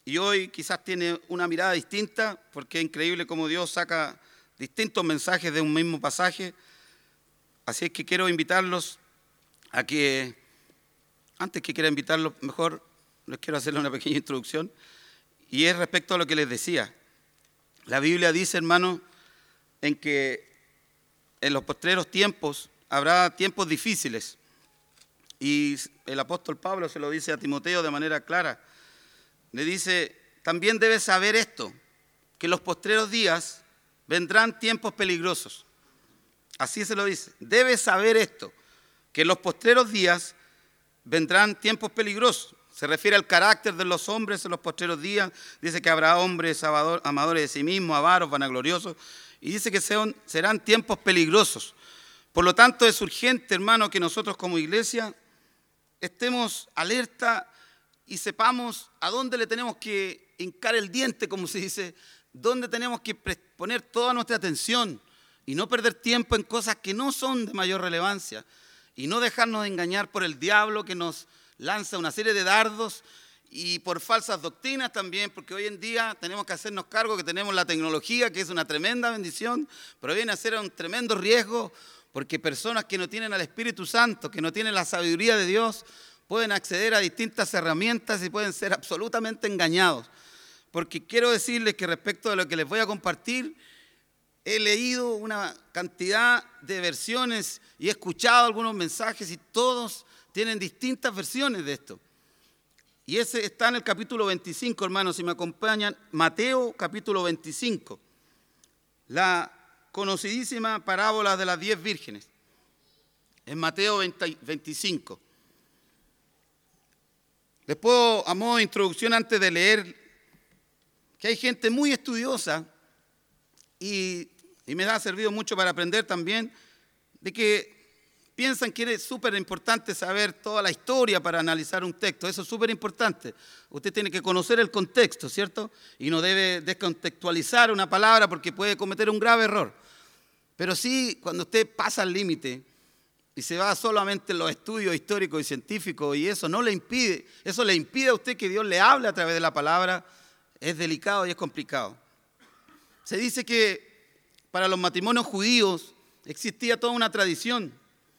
y hoy quizás tiene una mirada distinta, porque es increíble cómo Dios saca distintos mensajes de un mismo pasaje. Así es que quiero invitarlos a que, antes que quiera invitarlos, mejor les quiero hacerle una pequeña introducción, y es respecto a lo que les decía. La Biblia dice, hermano, en que en los postreros tiempos habrá tiempos difíciles, y el apóstol Pablo se lo dice a Timoteo de manera clara. Le dice, también debes saber esto, que en los postreros días vendrán tiempos peligrosos. Así se lo dice. Debes saber esto, que en los postreros días vendrán tiempos peligrosos. Se refiere al carácter de los hombres en los postreros días. Dice que habrá hombres amadores de sí mismos, avaros, vanagloriosos. Y dice que serán tiempos peligrosos. Por lo tanto, es urgente, hermano, que nosotros como iglesia estemos alerta y sepamos a dónde le tenemos que hincar el diente, como se dice, dónde tenemos que poner toda nuestra atención y no perder tiempo en cosas que no son de mayor relevancia y no dejarnos engañar por el diablo que nos lanza una serie de dardos y por falsas doctrinas también, porque hoy en día tenemos que hacernos cargo que tenemos la tecnología, que es una tremenda bendición, pero viene a ser un tremendo riesgo, porque personas que no tienen al Espíritu Santo, que no tienen la sabiduría de Dios, pueden acceder a distintas herramientas y pueden ser absolutamente engañados. Porque quiero decirles que respecto de lo que les voy a compartir, he leído una cantidad de versiones y he escuchado algunos mensajes y todos tienen distintas versiones de esto. Y ese está en el capítulo 25, hermanos, si me acompañan, Mateo capítulo 25, la conocidísima parábola de las 10 vírgenes, en Mateo 25. Les puedo, a modo de introducción, antes de leer, que hay gente muy estudiosa y me ha servido mucho para aprender también, de que piensan que es súper importante saber toda la historia para analizar un texto. Eso es súper importante. Usted tiene que conocer el contexto, ¿cierto? Y no debe descontextualizar una palabra porque puede cometer un grave error. Pero sí, cuando usted pasa el límite y se va solamente en los estudios históricos y científicos y eso no le impide, eso le impide a usted que Dios le hable a través de la palabra, es delicado y es complicado. Se dice que para los matrimonios judíos existía toda una tradición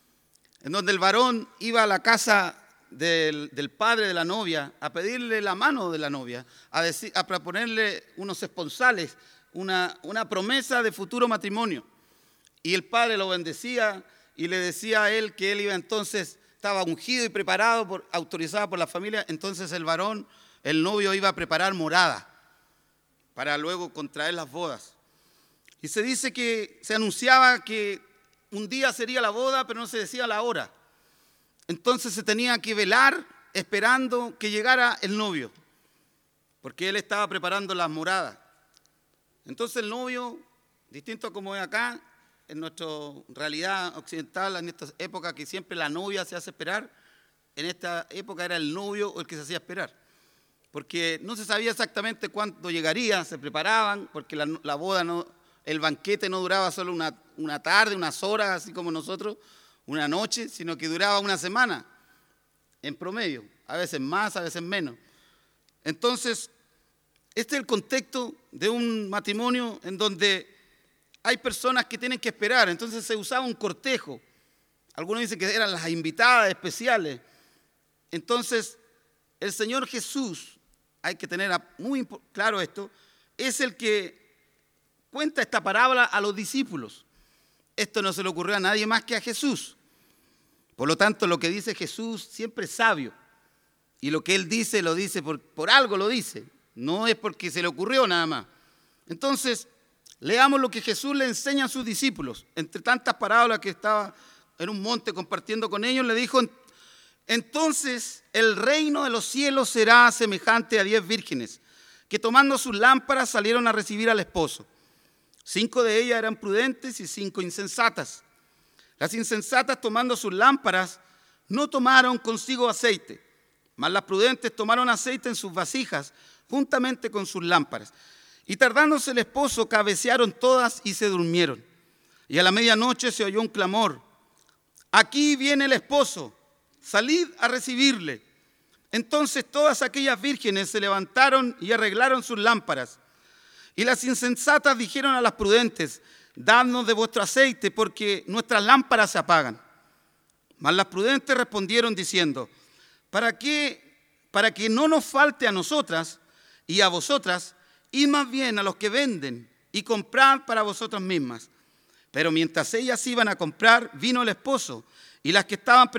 en donde el varón iba a la casa del padre de la novia a pedirle la mano de la novia, a proponerle unos esponsales, una promesa de futuro matrimonio. Y el padre lo bendecía y le decía a él que él iba entonces, estaba ungido y preparado, autorizado por la familia. Entonces el varón, el novio, iba a preparar morada para luego contraer las bodas. Y se dice que se anunciaba que un día sería la boda, pero no se decía la hora. Entonces se tenía que velar esperando que llegara el novio, porque él estaba preparando las moradas. Entonces el novio, distinto a como es acá, en nuestra realidad occidental, en esta época que siempre la novia se hace esperar, en esta época era el novio el que se hacía esperar, porque no se sabía exactamente cuándo llegaría, se preparaban, porque la boda no, el banquete no duraba solo una tarde, unas horas, así como nosotros, una noche, sino que duraba una semana en promedio, a veces más, a veces menos. Entonces, este es el contexto de un matrimonio en donde hay personas que tienen que esperar. Entonces se usaba un cortejo. Algunos dicen que eran las invitadas especiales. Entonces, el Señor Jesús, hay que tener muy claro esto, es el que cuenta esta parábola a los discípulos. Esto no se le ocurrió a nadie más que a Jesús. Por lo tanto, lo que dice Jesús siempre es sabio. Y lo que Él dice, lo dice por algo lo dice. No es porque se le ocurrió nada más. Entonces, leamos lo que Jesús le enseña a sus discípulos. Entre tantas parábolas que estaba en un monte compartiendo con ellos, le dijo, entonces el reino de los cielos será semejante a 10 vírgenes, que tomando sus lámparas salieron a recibir al esposo. 5 de ellas eran prudentes y 5 insensatas. Las insensatas, tomando sus lámparas, no tomaron consigo aceite, mas las prudentes tomaron aceite en sus vasijas, juntamente con sus lámparas. Y tardándose el esposo, cabecearon todas y se durmieron. Y a la medianoche se oyó un clamor: aquí viene el esposo, salid a recibirle. Entonces todas aquellas vírgenes se levantaron y arreglaron sus lámparas. Y las insensatas dijeron a las prudentes: dadnos de vuestro aceite, porque nuestras lámparas se apagan. Mas las prudentes respondieron diciendo: ¿para que no nos falte a nosotras y a vosotras, id más bien a los que venden y comprad para vosotras mismas. Pero mientras ellas iban a comprar, vino el esposo, y las que estaban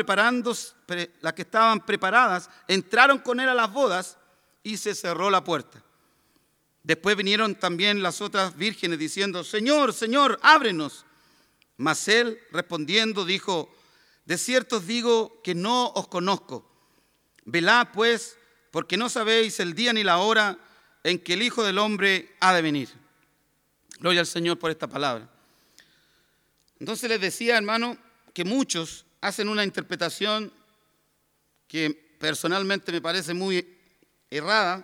preparadas entraron con él a las bodas, y se cerró la puerta. Después vinieron también las otras vírgenes diciendo: Señor, Señor, ábrenos. Mas él respondiendo dijo: de cierto os digo que no os conozco. Velad pues, porque no sabéis el día ni la hora en que el Hijo del Hombre ha de venir. Gloria al Señor por esta palabra. Entonces les decía, hermano, que muchos hacen una interpretación que personalmente me parece muy errada,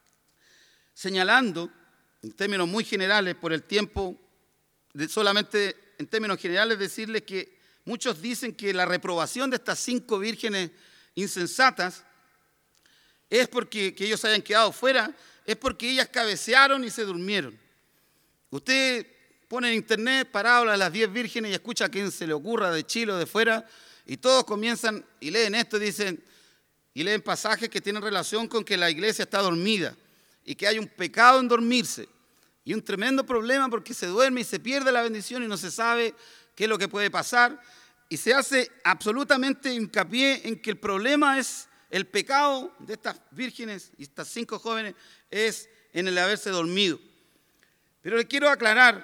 señalando en términos muy generales por el tiempo, solamente en términos generales decirles que muchos dicen que la reprobación de estas 5 vírgenes insensatas es porque que ellos hayan quedado fuera, es porque ellas cabecearon y se durmieron. Usted pone en internet parábola de las 10 vírgenes y escucha a quien se le ocurra de Chile o de fuera, y todos comienzan y leen esto y leen pasajes que tienen relación con que la iglesia está dormida y que hay un pecado en dormirse y un tremendo problema porque se duerme y se pierde la bendición y no se sabe qué es lo que puede pasar, y se hace absolutamente hincapié en que el problema es el pecado de estas vírgenes y estas 5 jóvenes es en el haberse dormido. Pero le quiero aclarar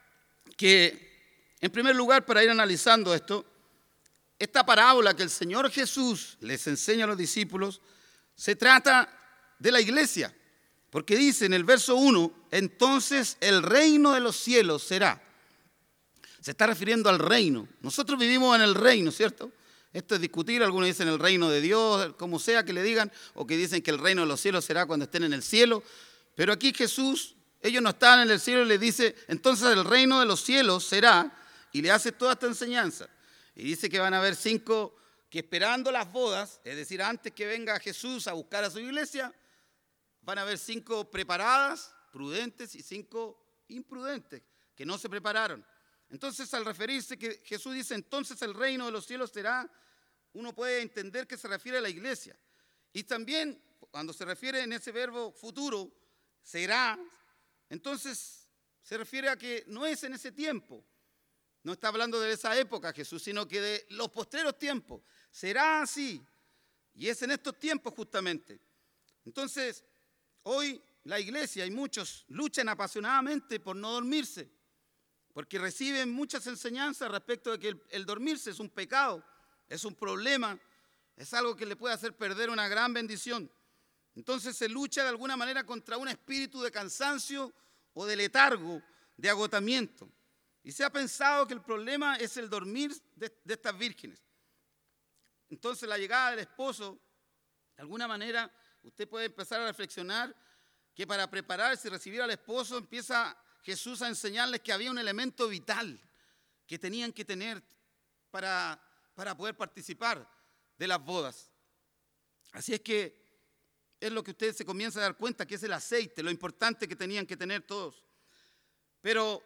que, en primer lugar, para ir analizando esto, esta parábola que el Señor Jesús les enseña a los discípulos se trata de la iglesia, porque dice en el verso 1: entonces el reino de los cielos será. Se está refiriendo al reino. Nosotros vivimos en el reino, ¿cierto? Esto es discutir, algunos dicen el reino de Dios, como sea que le digan, o que dicen que el reino de los cielos será cuando estén en el cielo. Pero aquí Jesús, ellos no estaban en el cielo, y les dice, entonces el reino de los cielos será, y le hace toda esta enseñanza. Y dice que van a haber 5 que esperando las bodas, es decir, antes que venga Jesús a buscar a su iglesia, van a haber 5 preparadas, prudentes, y 5 imprudentes, que no se prepararon. Entonces, al referirse que Jesús dice, entonces el reino de los cielos será, uno puede entender que se refiere a la iglesia. Y también, cuando se refiere en ese verbo futuro, será, entonces se refiere a que no es en ese tiempo. No está hablando de esa época Jesús, sino que de los postreros tiempos. Será así. Y es en estos tiempos justamente. Entonces, hoy la iglesia y muchos luchan apasionadamente por no dormirse, porque reciben muchas enseñanzas respecto de que el dormirse es un pecado, es un problema, es algo que le puede hacer perder una gran bendición. Entonces se lucha de alguna manera contra un espíritu de cansancio o de letargo, de agotamiento. Y se ha pensado que el problema es el dormir de estas vírgenes. Entonces la llegada del esposo, de alguna manera, usted puede empezar a reflexionar que para prepararse y recibir al esposo empieza Jesús a enseñarles que había un elemento vital que tenían que tener para poder participar de las bodas. Así es que es lo que usted se comienza a dar cuenta, que es el aceite, lo importante que tenían que tener todos. Pero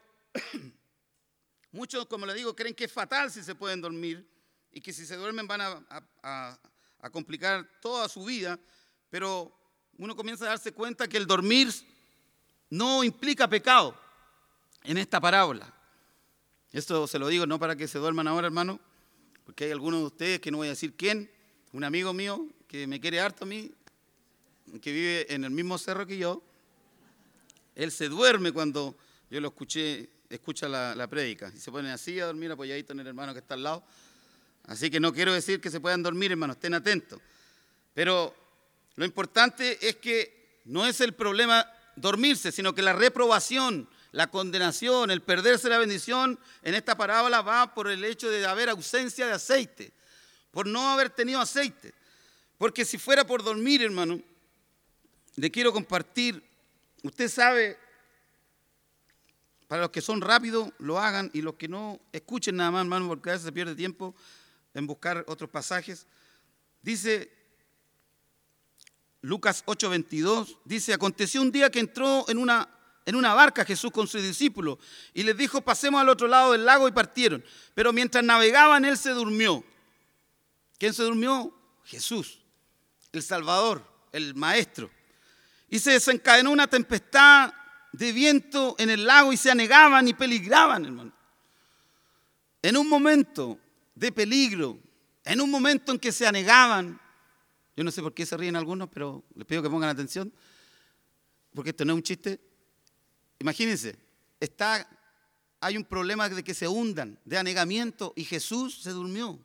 muchos, como le digo, creen que es fatal si se pueden dormir y que si se duermen van a complicar toda su vida, pero uno comienza a darse cuenta que el dormir no implica pecado en esta parábola. Esto se lo digo no para que se duerman ahora, hermano, porque hay algunos de ustedes, que no voy a decir quién, un amigo mío que me quiere harto a mí, que vive en el mismo cerro que yo. Él se duerme cuando yo lo escucha la prédica, y se pone así a dormir apoyadito en el hermano que está al lado. Así que no quiero decir que se puedan dormir, hermano, estén atentos. Pero lo importante es que no es el problema dormirse, sino que la reprobación, la condenación, el perderse la bendición en esta parábola va por el hecho de haber ausencia de aceite, por no haber tenido aceite. Porque si fuera por dormir, hermano, le quiero compartir, usted sabe, para los que son rápidos lo hagan, y los que no, escuchen nada más, hermano, porque a veces se pierde tiempo en buscar otros pasajes. Dice Lucas 8:22, dice: aconteció un día que entró en una barca Jesús con sus discípulos y les dijo: pasemos al otro lado del lago, y partieron. Pero mientras navegaban, él se durmió. ¿Quién se durmió? Jesús, el Salvador, el Maestro. Y se desencadenó una tempestad de viento en el lago y se anegaban y peligraban, hermano. En un momento de peligro, en un momento en que se anegaban, yo no sé por qué se ríen algunos, pero les pido que pongan atención, porque esto no es un chiste. Imagínense, hay un problema de que se hundan, de anegamiento, y Jesús se durmió.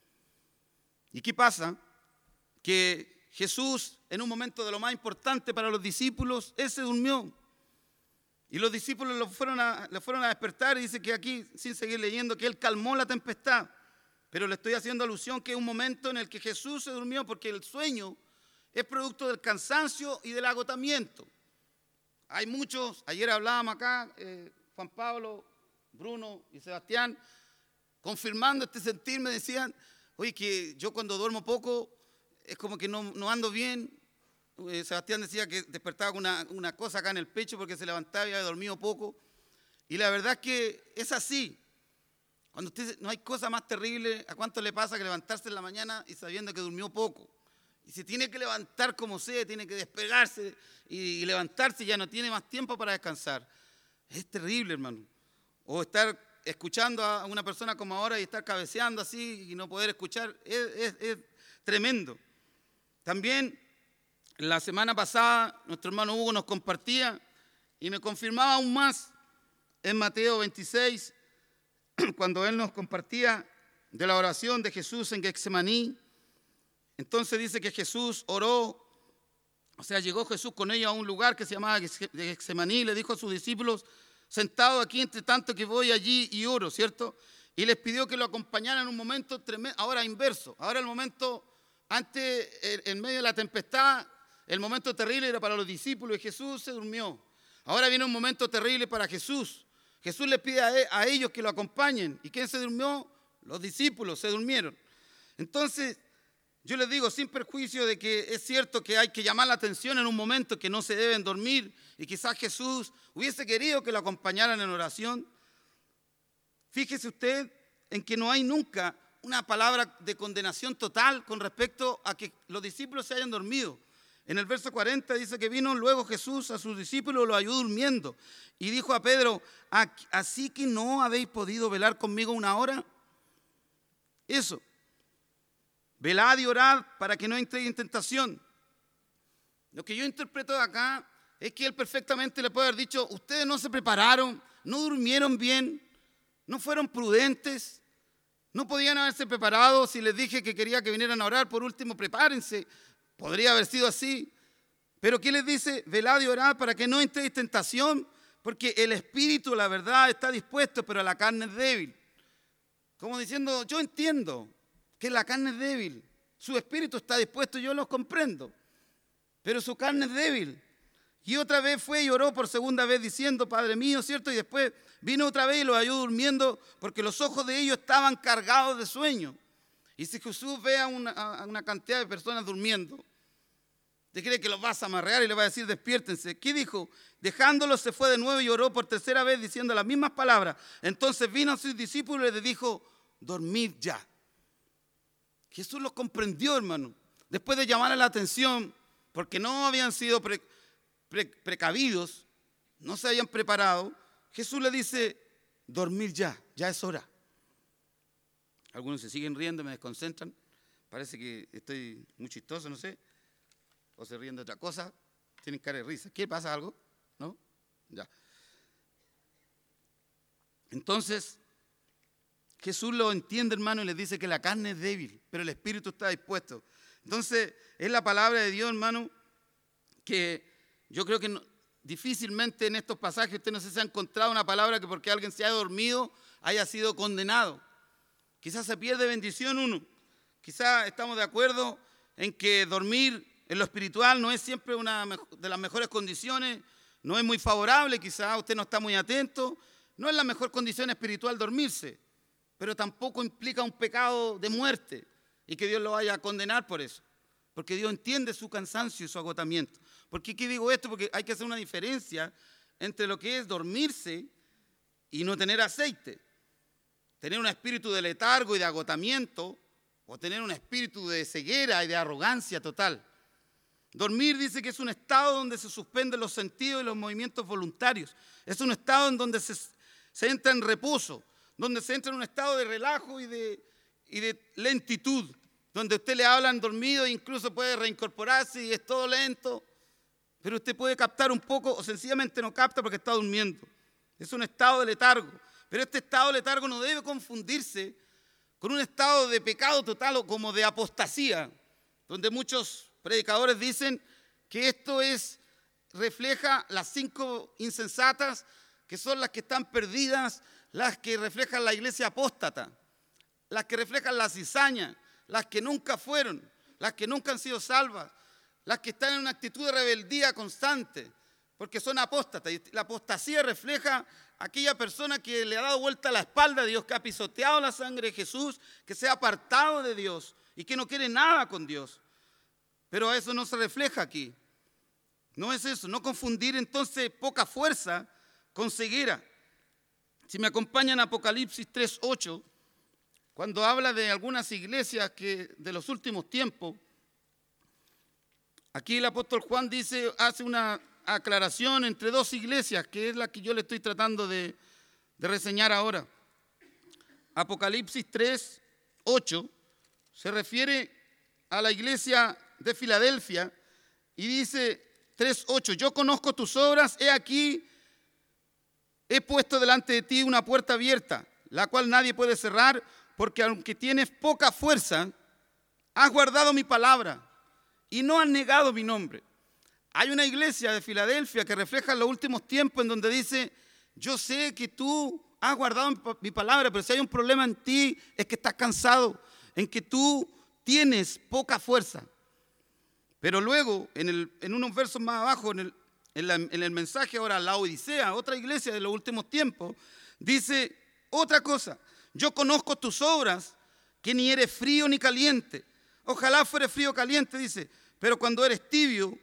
¿Y qué pasa? Que Jesús, en un momento de lo más importante para los discípulos, él se durmió. Y los discípulos le fueron a despertar, y dice que aquí, sin seguir leyendo, que él calmó la tempestad. Pero le estoy haciendo alusión que es un momento en el que Jesús se durmió, porque el sueño es producto del cansancio y del agotamiento. Hay muchos, ayer hablábamos acá, Juan Pablo, Bruno y Sebastián, confirmando este sentir, me decían: oye, que yo cuando duermo poco es como que no ando bien. Sebastián decía que despertaba con una cosa acá en el pecho porque se levantaba y había dormido poco. Y la verdad es que es así. Cuando usted, no hay cosa más terrible, ¿a cuánto le pasa que levantarse en la mañana y sabiendo que durmió poco? Y se tiene que levantar como sea, tiene que despegarse y levantarse, y ya no tiene más tiempo para descansar. Es terrible, hermano. O estar escuchando a una persona como ahora y estar cabeceando así y no poder escuchar, es tremendo. También la semana pasada nuestro hermano Hugo nos compartía y me confirmaba aún más en Mateo 26, cuando él nos compartía de la oración de Jesús en Getsemaní. Entonces dice que Jesús oró, o sea, llegó Jesús con ellos a un lugar que se llamaba Getsemaní, y le dijo a sus discípulos: sentado aquí entre tanto que voy allí y oro, ¿cierto? Y les pidió que lo acompañaran en un momento tremendo, ahora inverso. Ahora el momento, antes, en medio de la tempestad, el momento terrible era para los discípulos y Jesús se durmió. Ahora viene un momento terrible para Jesús. Jesús les pide a ellos que lo acompañen. ¿Y quién se durmió? Los discípulos se durmieron. Entonces, yo les digo, sin perjuicio de que es cierto que hay que llamar la atención en un momento que no se deben dormir, y quizás Jesús hubiese querido que lo acompañaran en oración. Fíjese usted en que no hay nunca una palabra de condenación total con respecto a que los discípulos se hayan dormido. En el verso 40 dice que vino luego Jesús a sus discípulos, los halló durmiendo, y dijo a Pedro: ¿así que no habéis podido velar conmigo una hora? Eso. Velad y orad para que no entréis en tentación. Lo que yo interpreto de acá es que él perfectamente le puede haber dicho: ustedes no se prepararon, no durmieron bien, no fueron prudentes, no podían haberse preparado. Si les dije que quería que vinieran a orar, por último prepárense. Podría haber sido así. Pero ¿qué les dice? Velad y orad para que no entréis en tentación, porque el espíritu, la verdad, está dispuesto, pero la carne es débil. Como diciendo, yo entiendo que la carne es débil, su espíritu está dispuesto, yo los comprendo, pero su carne es débil. Y otra vez fue y oró por segunda vez diciendo: Padre mío, ¿cierto? Y después vino otra vez y los halló durmiendo, porque los ojos de ellos estaban cargados de sueño. Y si Jesús ve a una cantidad de personas durmiendo, ¿te cree que los vas a amarrear y le va a decir: despiértense? ¿Qué dijo? Dejándolos se fue de nuevo y oró por tercera vez diciendo las mismas palabras. Entonces vino a sus discípulos y les dijo: dormid ya. Jesús los comprendió, hermano. Después de llamarle la atención, porque no habían sido precavidos, no se habían preparado, Jesús le dice: dormir ya, ya es hora. Algunos se siguen riendo, me desconcentran. Parece que estoy muy chistoso, no sé. O se ríen de otra cosa. Tienen cara de risa. ¿Qué pasa? ¿Algo? ¿No? Ya. Entonces, Jesús lo entiende, hermano, y les dice que la carne es débil, pero el espíritu está dispuesto. Entonces, es la palabra de Dios, hermano, que yo creo que difícilmente en estos pasajes usted no se ha encontrado una palabra que porque alguien se haya dormido haya sido condenado. Quizás se pierde bendición uno. Quizás estamos de acuerdo en que dormir en lo espiritual no es siempre una de las mejores condiciones, no es muy favorable, quizás usted no está muy atento, no es la mejor condición espiritual dormirse, pero tampoco implica un pecado de muerte y que Dios lo vaya a condenar por eso. porque Dios entiende su cansancio y su agotamiento. ¿Por qué digo esto? Porque hay que hacer una diferencia entre lo que es dormirse y no tener aceite. Tener un espíritu de letargo y de agotamiento, o tener un espíritu de ceguera y de arrogancia total. Dormir dice que es un estado donde se suspenden los sentidos y los movimientos voluntarios. Es un estado en donde se entra en reposo, donde se entra en un estado de relajo y de lentitud, donde usted le hablan dormido e incluso puede reincorporarse y es todo lento, pero usted puede captar un poco o sencillamente no capta porque está durmiendo. Es un estado de letargo, pero este estado de letargo no debe confundirse con un estado de pecado total o como de apostasía, donde muchos predicadores dicen que esto refleja las 5 insensatas, que son las que están perdidas, las que reflejan la iglesia apóstata, las que reflejan la cizaña, las que nunca fueron, las que nunca han sido salvas, las que están en una actitud de rebeldía constante, porque son apóstatas. Y la apostasía refleja a aquella persona que le ha dado vuelta la espalda a Dios, que ha pisoteado la sangre de Jesús, que se ha apartado de Dios y que no quiere nada con Dios. Pero eso no se refleja aquí. No es eso, no confundir entonces poca fuerza con ceguera. Si me acompañan a Apocalipsis 3:8, cuando habla de algunas iglesias de los últimos tiempos, aquí el apóstol Juan hace una aclaración entre 2 iglesias, que es la que yo le estoy tratando de reseñar ahora. Apocalipsis 3:8 se refiere a la iglesia de Filadelfia y dice 3:8, yo conozco tus obras, he aquí, he puesto delante de ti una puerta abierta, la cual nadie puede cerrar, porque aunque tienes poca fuerza, has guardado mi palabra y no has negado mi nombre. Hay una iglesia de Filadelfia que refleja los últimos tiempos en donde dice, yo sé que tú has guardado mi palabra, pero si hay un problema en ti es que estás cansado, en que tú tienes poca fuerza. Pero luego, en unos versos más abajo, en el mensaje ahora a la Odisea, otra iglesia de los últimos tiempos, dice otra cosa. Yo conozco tus obras, que ni eres frío ni caliente. Ojalá fueres frío o caliente, dice, pero cuando eres tibio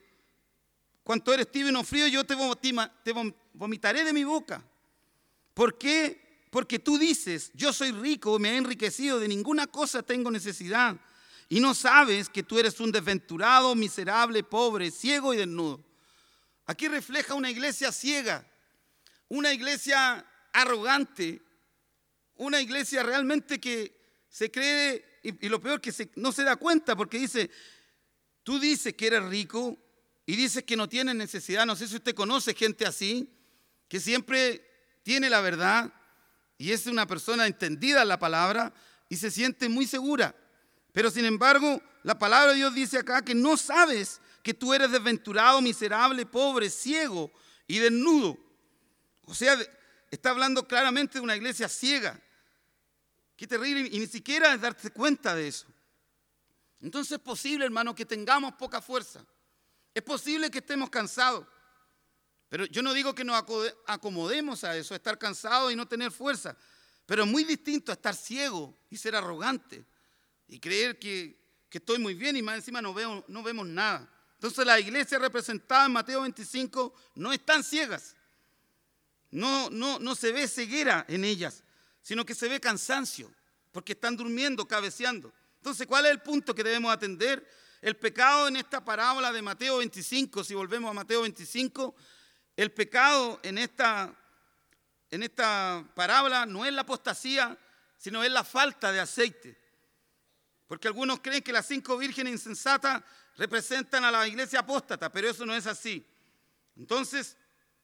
y no frío, yo te vomitaré de mi boca. ¿Por qué? Porque tú dices, yo soy rico, me he enriquecido, de ninguna cosa tengo necesidad. Y no sabes que tú eres un desventurado, miserable, pobre, ciego y desnudo. Aquí refleja una iglesia ciega, una iglesia arrogante, una iglesia realmente que se cree, y lo peor que no se da cuenta, porque dice, tú dices que eres rico y dices que no tienes necesidad. No sé si usted conoce gente así, que siempre tiene la verdad y es una persona entendida en la palabra y se siente muy segura. Pero sin embargo, la palabra de Dios dice acá que no sabes que tú eres desventurado, miserable, pobre, ciego y desnudo. O sea, está hablando claramente de una iglesia ciega. Qué terrible, y ni siquiera es darse cuenta de eso. Entonces es posible, hermano, que tengamos poca fuerza. Es posible que estemos cansados. Pero yo no digo que nos acomodemos a eso, a estar cansados y no tener fuerza. Pero es muy distinto a estar ciego y ser arrogante. Y creer que estoy muy bien y más encima no vemos nada. Entonces las iglesias representadas en Mateo 25 no están ciegas. No se ve ceguera en ellas, sino que se ve cansancio, porque están durmiendo, cabeceando. Entonces, ¿cuál es el punto que debemos atender? El pecado en esta parábola de Mateo 25, si volvemos a Mateo 25, el pecado en esta parábola no es la apostasía, sino es la falta de aceite. Porque algunos creen que las 5 vírgenes insensatas representan a la iglesia apóstata, pero eso no es así. Entonces,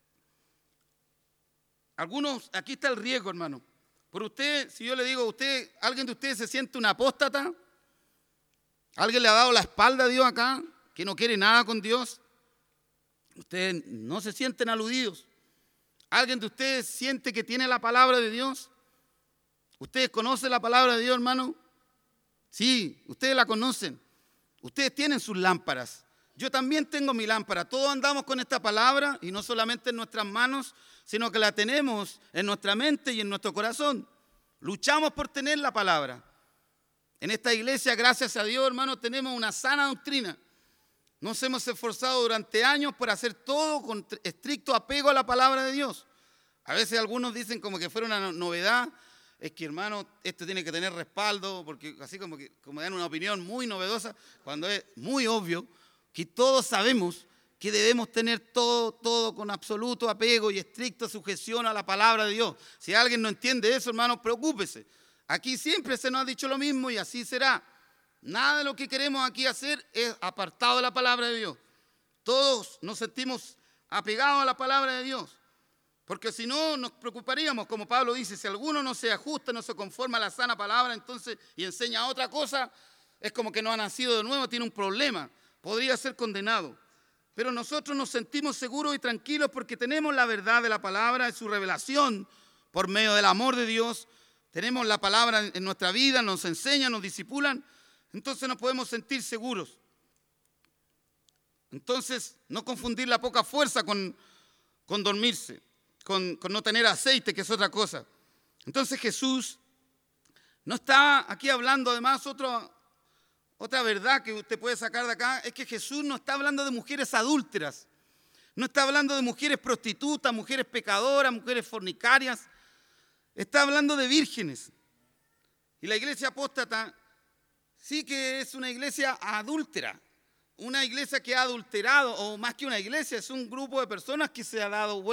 aquí está el riesgo, hermano. Por usted, si yo le digo a usted, ¿alguien de ustedes se siente un apóstata? ¿Alguien le ha dado la espalda a Dios acá? ¿Que no quiere nada con Dios? Ustedes no se sienten aludidos. ¿Alguien de ustedes siente que tiene la palabra de Dios? ¿Ustedes conocen la palabra de Dios, hermano? Sí, ustedes la conocen. Ustedes tienen sus lámparas. Yo también tengo mi lámpara. Todos andamos con esta palabra y no solamente en nuestras manos, sino que la tenemos en nuestra mente y en nuestro corazón. Luchamos por tener la palabra. En esta iglesia, gracias a Dios, hermano, tenemos una sana doctrina. Nos hemos esforzado durante años por hacer todo con estricto apego a la palabra de Dios. A veces algunos dicen como que fuera una novedad. Es que, hermano, esto tiene que tener respaldo, porque así como dan una opinión muy novedosa, cuando es muy obvio que todos sabemos que debemos tener todo con absoluto apego y estricta sujeción a la palabra de Dios. Si alguien no entiende eso, hermano, preocúpese. Aquí siempre se nos ha dicho lo mismo y así será. Nada de lo que queremos aquí hacer es apartado de la palabra de Dios. Todos nos sentimos apegados a la palabra de Dios. Porque si no, nos preocuparíamos, como Pablo dice, si alguno no se ajusta, no se conforma a la sana palabra, entonces, y enseña otra cosa, es como que no ha nacido de nuevo, tiene un problema, podría ser condenado. Pero nosotros nos sentimos seguros y tranquilos porque tenemos la verdad de la palabra, de su revelación, por medio del amor de Dios. Tenemos la palabra en nuestra vida, nos enseñan, nos disipulan, entonces nos podemos sentir seguros. Entonces, no confundir la poca fuerza con dormirse. Con no tener aceite, que es otra cosa. Entonces Jesús no está aquí hablando, además, otra verdad que usted puede sacar de acá, es que Jesús no está hablando de mujeres adúlteras, no está hablando de mujeres prostitutas, mujeres pecadoras, mujeres fornicarias, está hablando de vírgenes. Y la iglesia apóstata sí que es una iglesia adúltera. Una iglesia que ha adulterado, o más que una iglesia, es un grupo de personas que le ha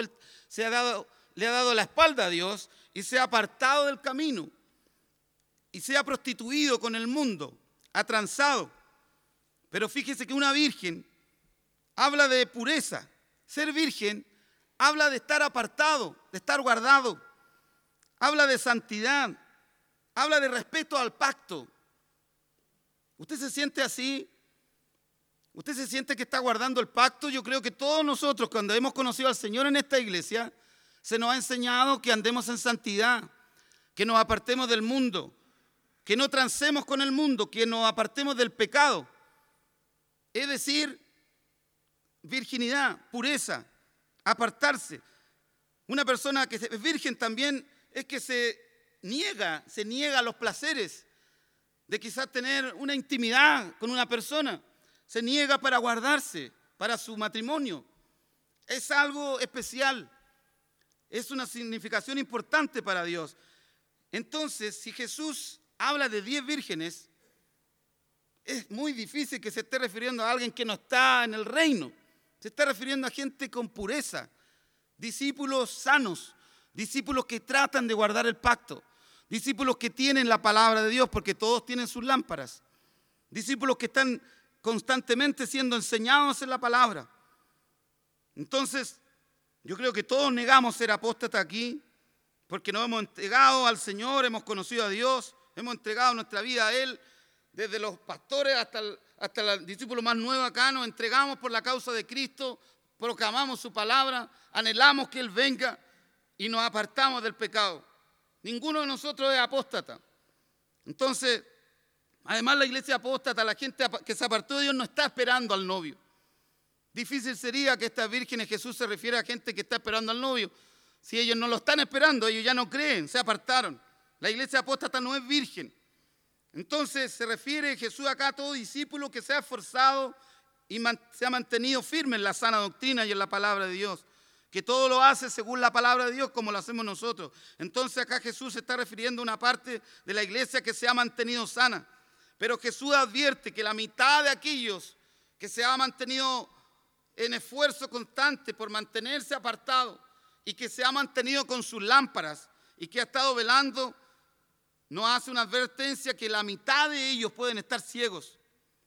dado la espalda a Dios y se ha apartado del camino y se ha prostituido con el mundo, ha transado. Pero fíjese que una virgen habla de pureza. Ser virgen habla de estar apartado, de estar guardado. Habla de santidad, habla de respeto al pacto. ¿Usted se siente así? ¿Usted se siente que está guardando el pacto? Yo creo que todos nosotros, cuando hemos conocido al Señor en esta iglesia, se nos ha enseñado que andemos en santidad, que nos apartemos del mundo, que no transemos con el mundo, que nos apartemos del pecado. Es decir, virginidad, pureza, apartarse. Una persona que es virgen también es que se niega a los placeres de quizás tener una intimidad con una persona. Se niega para guardarse, para su matrimonio. Es algo especial. Es una significación importante para Dios. Entonces, si Jesús habla de 10 vírgenes, es muy difícil que se esté refiriendo a alguien que no está en el reino. Se está refiriendo a gente con pureza, discípulos sanos, discípulos que tratan de guardar el pacto, discípulos que tienen la palabra de Dios porque todos tienen sus lámparas, discípulos que están constantemente siendo enseñados en la palabra. Entonces, yo creo que todos negamos ser apóstatas aquí porque nos hemos entregado al Señor, hemos conocido a Dios, hemos entregado nuestra vida a Él, desde los pastores hasta el discípulo más nuevo acá, nos entregamos por la causa de Cristo, proclamamos su palabra, anhelamos que Él venga y nos apartamos del pecado. Ninguno de nosotros es apóstata. Entonces, además la iglesia apóstata, la gente que se apartó de Dios, no está esperando al novio. Difícil sería que estas vírgenes, Jesús se refiere a gente que está esperando al novio. Si ellos no lo están esperando, ellos ya no creen, se apartaron. La iglesia apóstata no es virgen. Entonces se refiere Jesús acá a todo discípulo que se ha esforzado y se ha mantenido firme en la sana doctrina y en la palabra de Dios. Que todo lo hace según la palabra de Dios como lo hacemos nosotros. Entonces acá Jesús se está refiriendo a una parte de la iglesia que se ha mantenido sana. Pero Jesús advierte que la mitad de aquellos que se ha mantenido en esfuerzo constante por mantenerse apartado y que se ha mantenido con sus lámparas y que ha estado velando, nos hace una advertencia que la mitad de ellos pueden estar ciegos.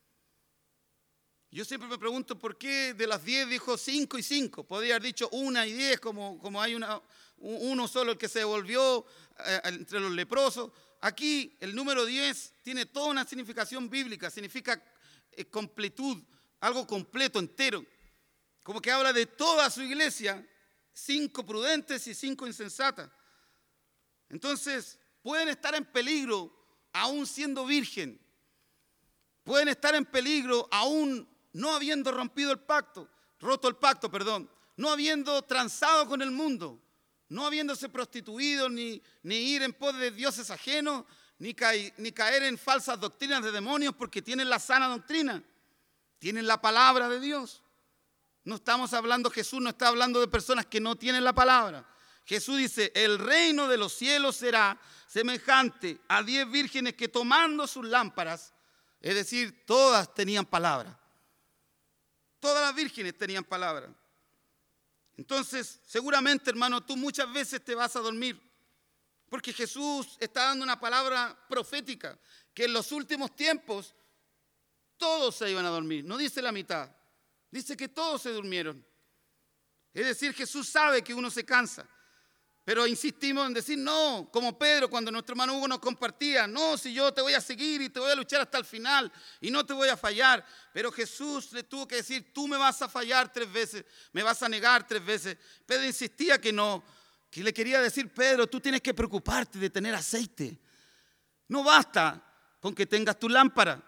Yo siempre me pregunto por qué de las 10 dijo 5 y 5. Podría haber dicho 1 y 10, como hay uno solo el que se devolvió entre los leprosos. Aquí el número 10 tiene toda una significación bíblica, significa completud, algo completo, entero. Como que habla de toda su iglesia, 5 prudentes y 5 insensatas. Entonces, pueden estar en peligro aún siendo virgen. Pueden estar en peligro aún no habiendo roto el pacto, no habiendo transado con el mundo, no habiéndose prostituido, ni ir en pos de dioses ajenos, ni caer en falsas doctrinas de demonios porque tienen la sana doctrina. tienen la palabra de Dios. No estamos hablando, Jesús no está hablando de personas que no tienen la palabra. Jesús dice, el reino de los cielos será semejante a 10 vírgenes que tomando sus lámparas, es decir, todas tenían palabra. Todas las vírgenes tenían palabra. Entonces, seguramente, hermano, tú muchas veces te vas a dormir, porque Jesús está dando una palabra profética, que en los últimos tiempos todos se iban a dormir. No dice la mitad, dice que todos se durmieron. Es decir, Jesús sabe que uno se cansa. Pero insistimos en decir no, como Pedro cuando nuestro hermano Hugo nos compartía, no, si yo te voy a seguir y te voy a luchar hasta el final y no te voy a fallar. Pero Jesús le tuvo que decir, tú me vas a fallar 3 veces, me vas a negar 3 veces. Pedro insistía que no, que le quería decir, Pedro, tú tienes que preocuparte de tener aceite. No basta con que tengas tu lámpara,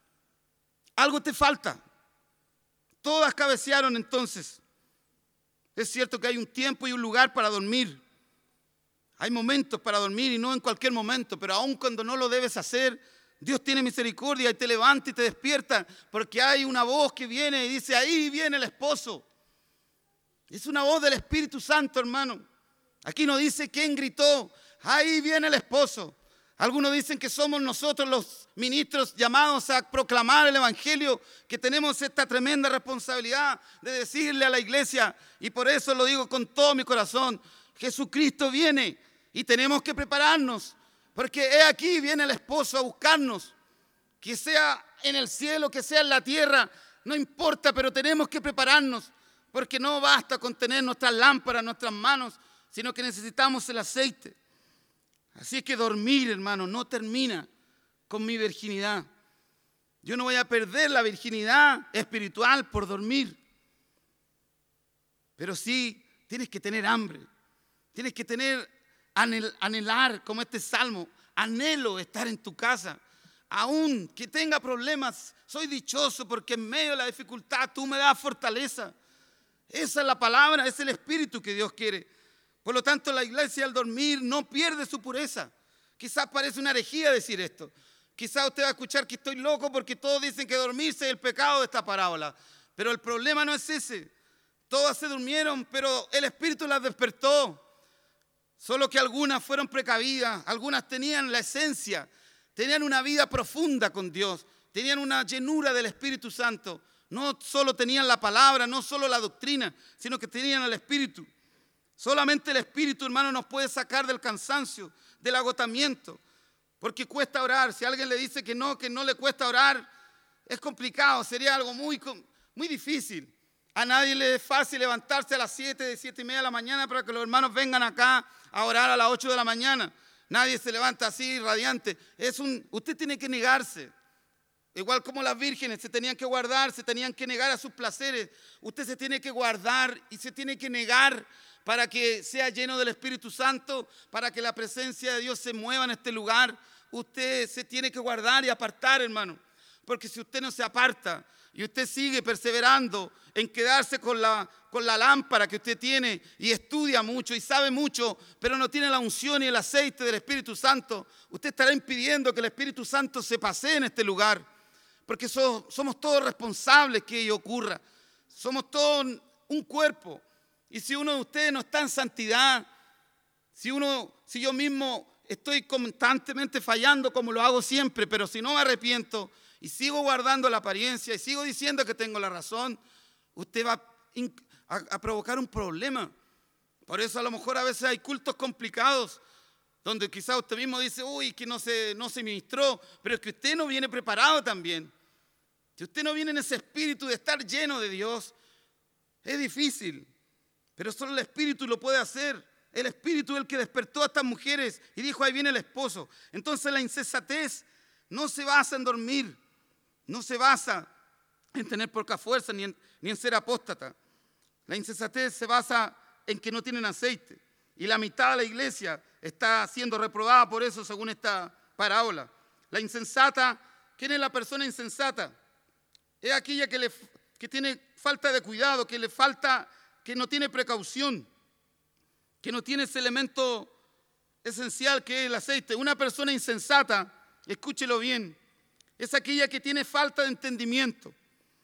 algo te falta. Todas cabecearon entonces. Es cierto que hay un tiempo y un lugar para dormir. Hay momentos para dormir y no en cualquier momento, pero aun cuando no lo debes hacer, Dios tiene misericordia y te levanta y te despierta, porque hay una voz que viene y dice, ahí viene el esposo. Es una voz del Espíritu Santo, hermano. Aquí no dice quién gritó, ahí viene el esposo. Algunos dicen que somos nosotros los ministros llamados a proclamar el Evangelio, que tenemos esta tremenda responsabilidad de decirle a la iglesia, y por eso lo digo con todo mi corazón, Jesucristo viene. Y tenemos que prepararnos, porque he aquí viene el esposo a buscarnos, que sea en el cielo, que sea en la tierra, no importa, pero tenemos que prepararnos, porque no basta con tener nuestras lámparas en nuestras manos, sino que necesitamos el aceite. Así es que dormir, hermano, no termina con mi virginidad. Yo no voy a perder la virginidad espiritual por dormir, pero sí tienes que tener hambre, tienes que anhelar, como este salmo, anhelo estar en tu casa, aún que tenga problemas, soy dichoso porque en medio de la dificultad tú me das fortaleza. Esa es la palabra, es el espíritu que Dios quiere. Por lo tanto, la iglesia al dormir no pierde su pureza. Quizás parece una herejía decir esto. Quizás usted va a escuchar que estoy loco porque todos dicen que dormirse es el pecado de esta parábola. Pero el problema no es ese. Todas se durmieron, pero el espíritu las despertó. Solo que algunas fueron precavidas, algunas tenían la esencia, tenían una vida profunda con Dios, tenían una llenura del Espíritu Santo. No solo tenían la palabra, no solo la doctrina, sino que tenían el Espíritu. Solamente el Espíritu, hermano, nos puede sacar del cansancio, del agotamiento, porque cuesta orar. Si alguien le dice que no le cuesta orar, es complicado, sería algo muy difícil. A nadie le es fácil levantarse a las 7:30 de la mañana para que los hermanos vengan acá a orar a las 8 de la mañana. Nadie se levanta así radiante. Usted tiene que negarse. Igual como las vírgenes se tenían que guardar, se tenían que negar a sus placeres. Usted se tiene que guardar y se tiene que negar para que sea lleno del Espíritu Santo, para que la presencia de Dios se mueva en este lugar. Usted se tiene que guardar y apartar, hermano. Porque si usted no se aparta y usted sigue perseverando en quedarse con la lámpara que usted tiene y estudia mucho y sabe mucho, pero no tiene la unción y el aceite del Espíritu Santo, usted estará impidiendo que el Espíritu Santo se pasee en este lugar, porque somos todos responsables que ello ocurra. Somos todos un cuerpo. Y si uno de ustedes no está en santidad, si yo mismo estoy constantemente fallando como lo hago siempre, pero si no me arrepiento y sigo guardando la apariencia y sigo diciendo que tengo la razón, usted va a provocar un problema. Por eso a lo mejor a veces hay cultos complicados donde quizás usted mismo dice, uy, que no se ministró, pero es que usted no viene preparado también. Si usted no viene en ese espíritu de estar lleno de Dios, es difícil, pero solo el Espíritu lo puede hacer. El Espíritu es el que despertó a estas mujeres y dijo, ahí viene el esposo. Entonces la insensatez no se basa en dormir, no se basa en tener poca fuerza ni en ser apóstata. La insensatez se basa en que no tienen aceite. Y la mitad de la iglesia está siendo reprobada por eso, según esta parábola. La insensata, ¿quién es la persona insensata? Es aquella que tiene falta de cuidado, que no tiene precaución, que no tiene ese elemento esencial que es el aceite. Una persona insensata, escúchelo bien, es aquella que tiene falta de entendimiento.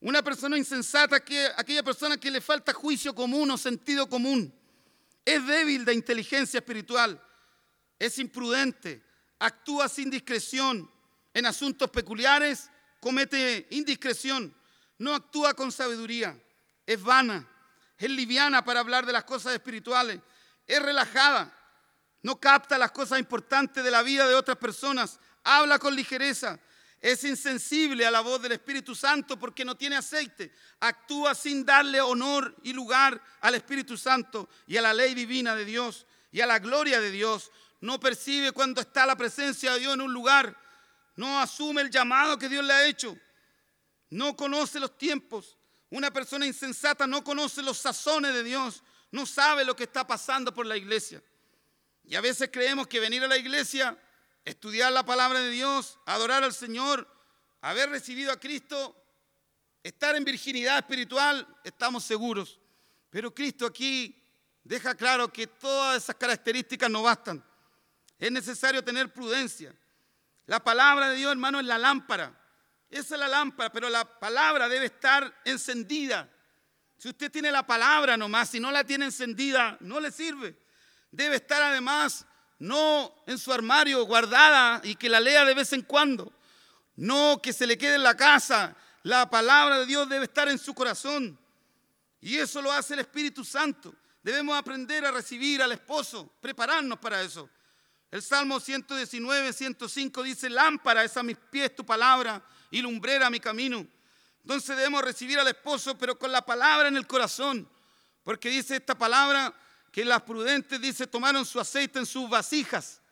Una persona insensata es aquella persona que le falta juicio común o sentido común. Es débil de inteligencia espiritual. Es imprudente. Actúa sin discreción. En asuntos peculiares comete indiscreción. No actúa con sabiduría. Es vana. Es liviana para hablar de las cosas espirituales. Es relajada. No capta las cosas importantes de la vida de otras personas. Habla con ligereza. Es insensible a la voz del Espíritu Santo porque no tiene aceite. Actúa sin darle honor y lugar al Espíritu Santo y a la ley divina de Dios y a la gloria de Dios. No percibe cuando está la presencia de Dios en un lugar. No asume el llamado que Dios le ha hecho. No conoce los tiempos. Una persona insensata no conoce los sazones de Dios. No sabe lo que está pasando por la iglesia. Y a veces creemos que venir a la iglesia, estudiar la palabra de Dios, adorar al Señor, haber recibido a Cristo, estar en virginidad espiritual, estamos seguros. Pero Cristo aquí deja claro que todas esas características no bastan. Es necesario tener prudencia. La palabra de Dios, hermano, es la lámpara. Esa es la lámpara, pero la palabra debe estar encendida. Si usted tiene la palabra nomás, si no la tiene encendida, no le sirve. Debe estar además no en su armario guardada y que la lea de vez en cuando. No que se le quede en la casa. La palabra de Dios debe estar en su corazón. Y eso lo hace el Espíritu Santo. Debemos aprender a recibir al esposo, prepararnos para eso. El Salmo 119, 105 dice: lámpara es a mis pies tu palabra y lumbrera a mi camino. Entonces debemos recibir al esposo, pero con la palabra en el corazón. Porque dice esta palabra que las prudentes, dice, tomaron su aceite en sus vasijas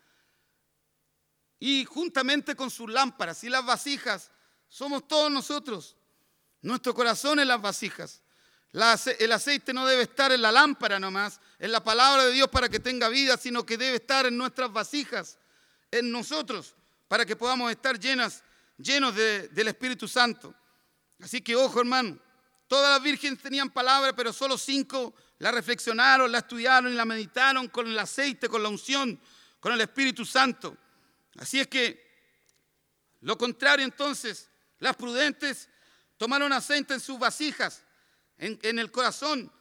y juntamente con sus lámparas. Y las vasijas somos todos nosotros. Nuestro corazón en las vasijas. El aceite no debe estar en la lámpara nomás, en la palabra de Dios para que tenga vida, sino que debe estar en nuestras vasijas, en nosotros, para que podamos estar llenos del Espíritu Santo. Así que ojo, hermano, todas las vírgenes tenían palabra, pero solo 5 la reflexionaron, la estudiaron y la meditaron con el aceite, con la unción, con el Espíritu Santo. Así es que, lo contrario entonces, las prudentes tomaron aceite en sus vasijas, en el corazón,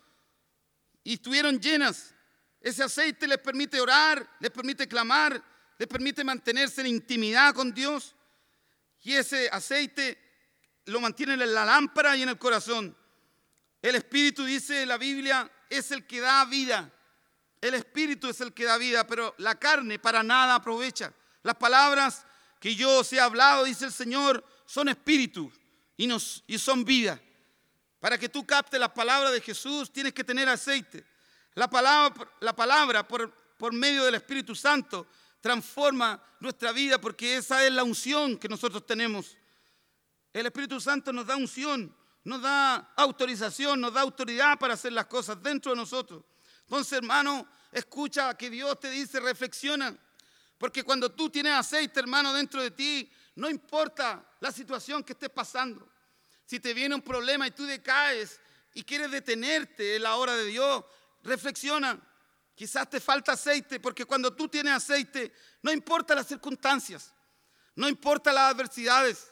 y estuvieron llenas. Ese aceite les permite orar, les permite clamar, les permite mantenerse en intimidad con Dios. Y ese aceite lo mantienen en la lámpara y en el corazón. El Espíritu, dice la Biblia, es el que da vida. El Espíritu es el que da vida, pero la carne para nada aprovecha. Las palabras que yo os he hablado, dice el Señor, son espíritu y son vida. Para que tú captes las palabras de Jesús, tienes que tener aceite. La palabra por medio del Espíritu Santo transforma nuestra vida, porque esa es la unción que nosotros tenemos. El Espíritu Santo nos da unción, nos da autorización, nos da autoridad para hacer las cosas dentro de nosotros. Entonces, hermano, escucha que Dios te dice, reflexiona. Porque cuando tú tienes aceite, hermano, dentro de ti, no importa la situación que estés pasando. Si te viene un problema y tú decaes y quieres detenerte en la hora de Dios, reflexiona. Quizás te falta aceite, porque cuando tú tienes aceite, no importa las circunstancias, no importa las adversidades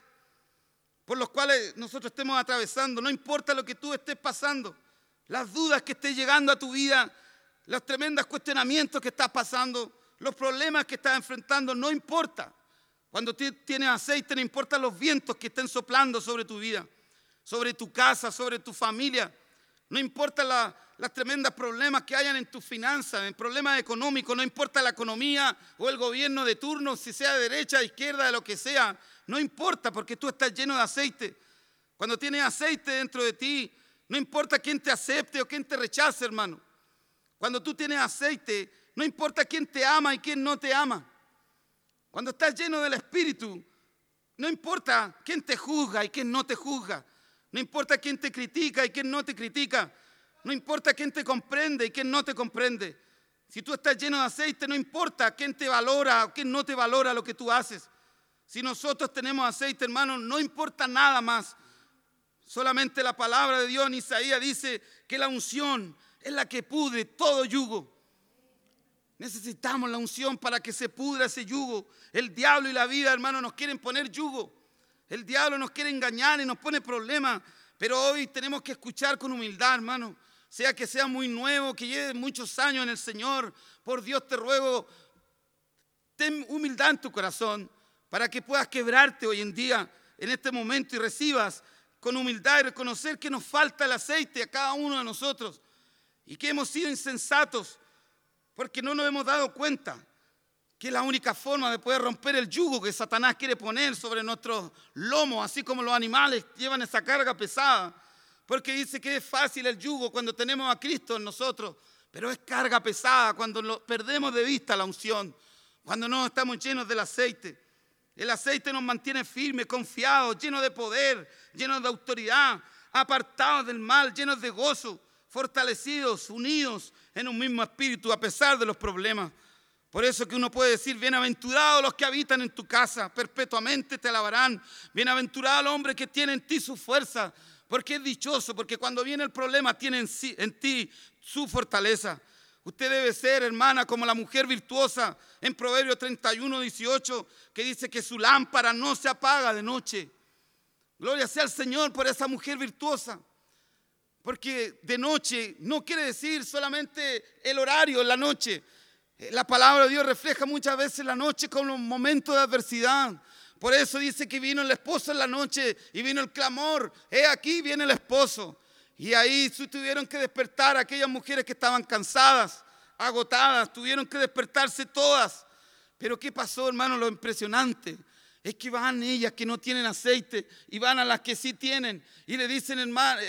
por las cuales nosotros estemos atravesando, no importa lo que tú estés pasando, las dudas que estés llegando a tu vida, los tremendos cuestionamientos que estás pasando, los problemas que estás enfrentando, no importa. Cuando tienes aceite, no importan los vientos que estén soplando sobre tu vida, sobre tu casa, sobre tu familia. No importa los tremendos problemas que hayan en tus finanzas, en problemas económicos, no importa la economía o el gobierno de turno, si sea de derecha, de izquierda, de lo que sea, no importa, porque tú estás lleno de aceite. Cuando tienes aceite dentro de ti, no importa quién te acepte o quién te rechace, hermano. Cuando tú tienes aceite, no importa quién te ama y quién no te ama. Cuando estás lleno del Espíritu, no importa quién te juzga y quién no te juzga. No importa quién te critica y quién no te critica. No importa quién te comprende y quién no te comprende. Si tú estás lleno de aceite, no importa quién te valora o quién no te valora lo que tú haces. Si nosotros tenemos aceite, hermano, no importa nada más. Solamente la palabra de Dios en Isaías dice que la unción es la que pudre todo yugo. Necesitamos la unción para que se pudra ese yugo. El diablo y la vida, hermano, nos quieren poner yugo. El diablo nos quiere engañar y nos pone problemas. Pero hoy tenemos que escuchar con humildad, hermano. Sea que sea muy nuevo, que lleve muchos años en el Señor, por Dios te ruego, ten humildad en tu corazón para que puedas quebrarte hoy en día, en este momento, y recibas con humildad y reconocer que nos falta el aceite a cada uno de nosotros y que hemos sido insensatos porque no nos hemos dado cuenta que es la única forma de poder romper el yugo que Satanás quiere poner sobre nuestros lomos, así como los animales llevan esa carga pesada, porque dice que es fácil el yugo cuando tenemos a Cristo en nosotros, pero es carga pesada cuando perdemos de vista la unción, cuando no estamos llenos del aceite. El aceite nos mantiene firmes, confiados, llenos de poder, llenos de autoridad, apartados del mal, llenos de gozo, fortalecidos, unidos en un mismo espíritu a pesar de los problemas. Por eso que uno puede decir, bienaventurados los que habitan en tu casa, perpetuamente te alabarán. Bienaventurado el hombre que tiene en ti su fuerza, porque es dichoso, porque cuando viene el problema tiene en ti su fortaleza. Usted debe ser, hermana, como la mujer virtuosa en Proverbios 31:18, que dice que su lámpara no se apaga de noche. Gloria sea al Señor por esa mujer virtuosa. Porque de noche no quiere decir solamente el horario en la noche. La palabra de Dios refleja muchas veces la noche como un momento de adversidad. Por eso dice que vino el esposo en la noche y vino el clamor. Aquí viene el esposo. Y ahí tuvieron que despertar aquellas mujeres que estaban cansadas, agotadas. Tuvieron que despertarse todas. Pero ¿qué pasó, hermano? Lo impresionante es que van ellas que no tienen aceite y van a las que sí tienen. Y le dicen,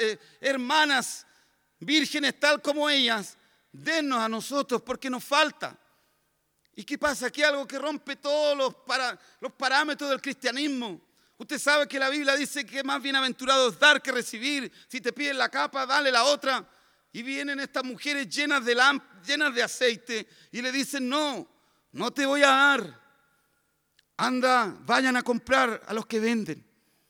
hermanas vírgenes tal como ellas, dennos a nosotros porque nos falta. ¿Y qué pasa? Aquí algo que rompe todos los parámetros del cristianismo. Usted sabe que la Biblia dice que más bienaventurado es dar que recibir. Si te piden la capa, dale la otra. Y vienen estas mujeres llenas de aceite y le dicen, no te voy a dar. Anda, vayan a comprar a los que venden.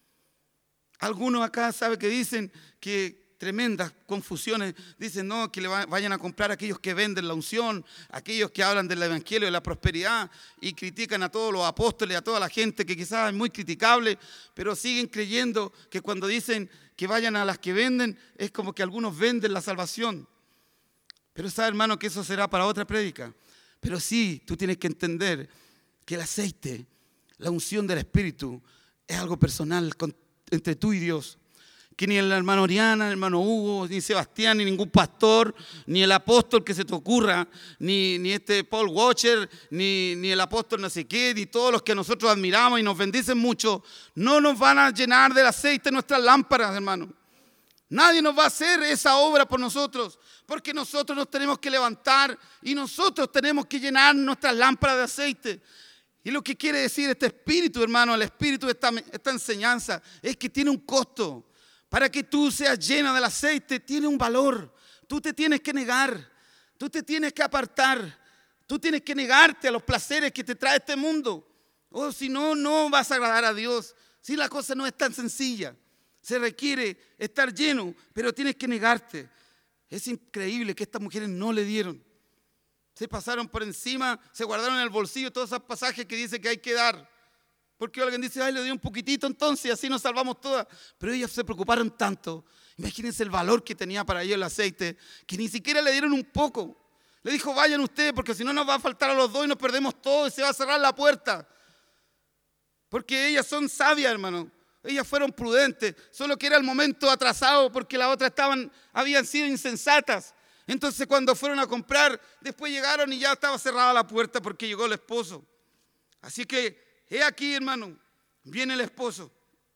Algunos acá sabe que dicen que tremendas confusiones, dicen no, que le vayan a comprar a aquellos que venden la unción, aquellos que hablan del evangelio de la prosperidad y critican a todos los apóstoles, a toda la gente que quizás es muy criticable, pero siguen creyendo que cuando dicen que vayan a las que venden, es como que algunos venden la salvación. Pero sabe, hermano, que eso será para otra prédica. Pero sí, tú tienes que entender que el aceite, la unción del Espíritu, es algo personal entre tú y Dios. Que ni el hermano Oriana, el hermano Hugo, ni Sebastián, ni ningún pastor, ni el apóstol que se te ocurra, ni este Paul Washer, ni el apóstol no sé qué, ni todos los que nosotros admiramos y nos bendicen mucho, no nos van a llenar del aceite nuestras lámparas, hermano. Nadie nos va a hacer esa obra por nosotros, porque nosotros nos tenemos que levantar y nosotros tenemos que llenar nuestras lámparas de aceite. Y lo que quiere decir este espíritu, hermano, el espíritu de esta enseñanza, es que tiene un costo. Para que tú seas llena del aceite, tiene un valor. Tú te tienes que negar, tú te tienes que apartar, tú tienes que negarte a los placeres que te trae este mundo. O si no, no vas a agradar a Dios. Si la cosa no es tan sencilla, se requiere estar lleno, pero tienes que negarte. Es increíble que estas mujeres no le dieron. Se pasaron por encima, se guardaron en el bolsillo todos esos pasajes que dice que hay que dar. Porque alguien dice, ay, le doy un poquitito entonces, así nos salvamos todas. Pero ellas se preocuparon tanto. Imagínense el valor que tenía para ellos el aceite, que ni siquiera le dieron un poco. Le dijo, vayan ustedes, porque si no nos va a faltar a los dos y nos perdemos todo y se va a cerrar la puerta. Porque ellas son sabias, hermano. Ellas fueron prudentes, solo que era el momento atrasado porque las otras habían sido insensatas. Entonces cuando fueron a comprar, después llegaron y ya estaba cerrada la puerta porque llegó el esposo. Así que he aquí, hermano, viene el esposo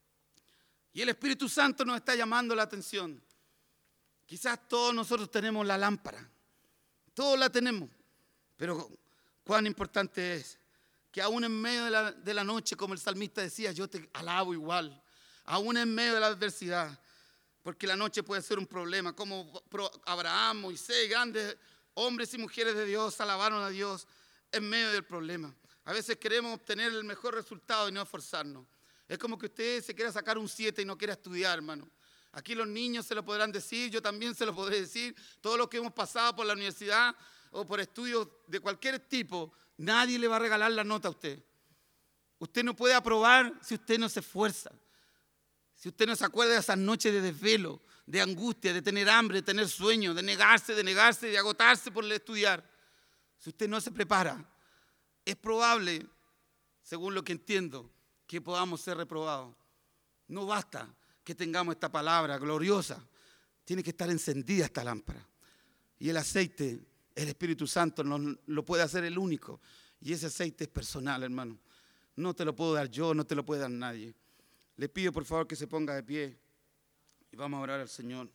y el Espíritu Santo nos está llamando la atención. Quizás todos nosotros tenemos la lámpara, todos la tenemos, pero cuán importante es que aún en medio de la noche, como el salmista decía, yo te alabo igual, aún en medio de la adversidad, porque la noche puede ser un problema, como Abraham, Moisés, grandes hombres y mujeres de Dios alabaron a Dios en medio del problema. A veces queremos obtener el mejor resultado y no esforzarnos. Es como que usted se quiera sacar un 7 y no quiera estudiar, hermano. Aquí los niños se lo podrán decir, yo también se lo podré decir. Todos los que hemos pasado por la universidad o por estudios de cualquier tipo, nadie le va a regalar la nota a usted. Usted no puede aprobar si usted no se esfuerza. Si usted no se acuerda de esas noches de desvelo, de angustia, de tener hambre, de tener sueño, de negarse, de agotarse por estudiar. Si usted no se prepara, es probable, según lo que entiendo, que podamos ser reprobados. No basta que tengamos esta palabra gloriosa. Tiene que estar encendida esta lámpara. Y el aceite, el Espíritu Santo lo puede hacer el único. Y ese aceite es personal, hermano. No te lo puedo dar yo, no te lo puede dar nadie. Le pido por favor que se ponga de pie y vamos a orar al Señor.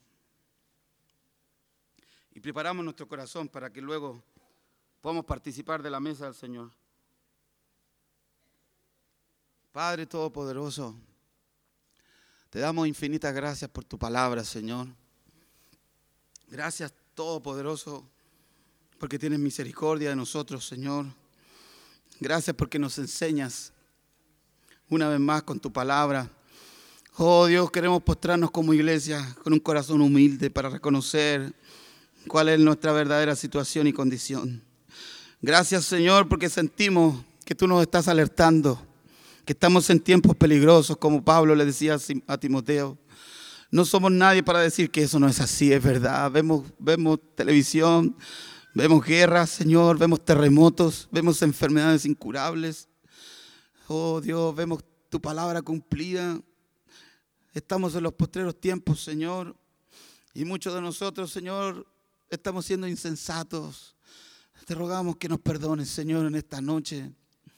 Y preparamos nuestro corazón para que luego podamos participar de la mesa del Señor. Padre Todopoderoso, te damos infinitas gracias por tu palabra, Señor. Gracias, Todopoderoso, porque tienes misericordia de nosotros, Señor. Gracias porque nos enseñas una vez más con tu palabra. Oh Dios, queremos postrarnos como iglesia con un corazón humilde para reconocer cuál es nuestra verdadera situación y condición. Gracias, Señor, porque sentimos que tú nos estás alertando, que estamos en tiempos peligrosos, como Pablo le decía a Timoteo. No somos nadie para decir que eso no es así, es verdad. Vemos televisión, vemos guerras, Señor, vemos terremotos, vemos enfermedades incurables. Oh Dios, vemos tu palabra cumplida. Estamos en los postreros tiempos, Señor, y muchos de nosotros, Señor, estamos siendo insensatos. Te rogamos que nos perdones, Señor, en esta noche.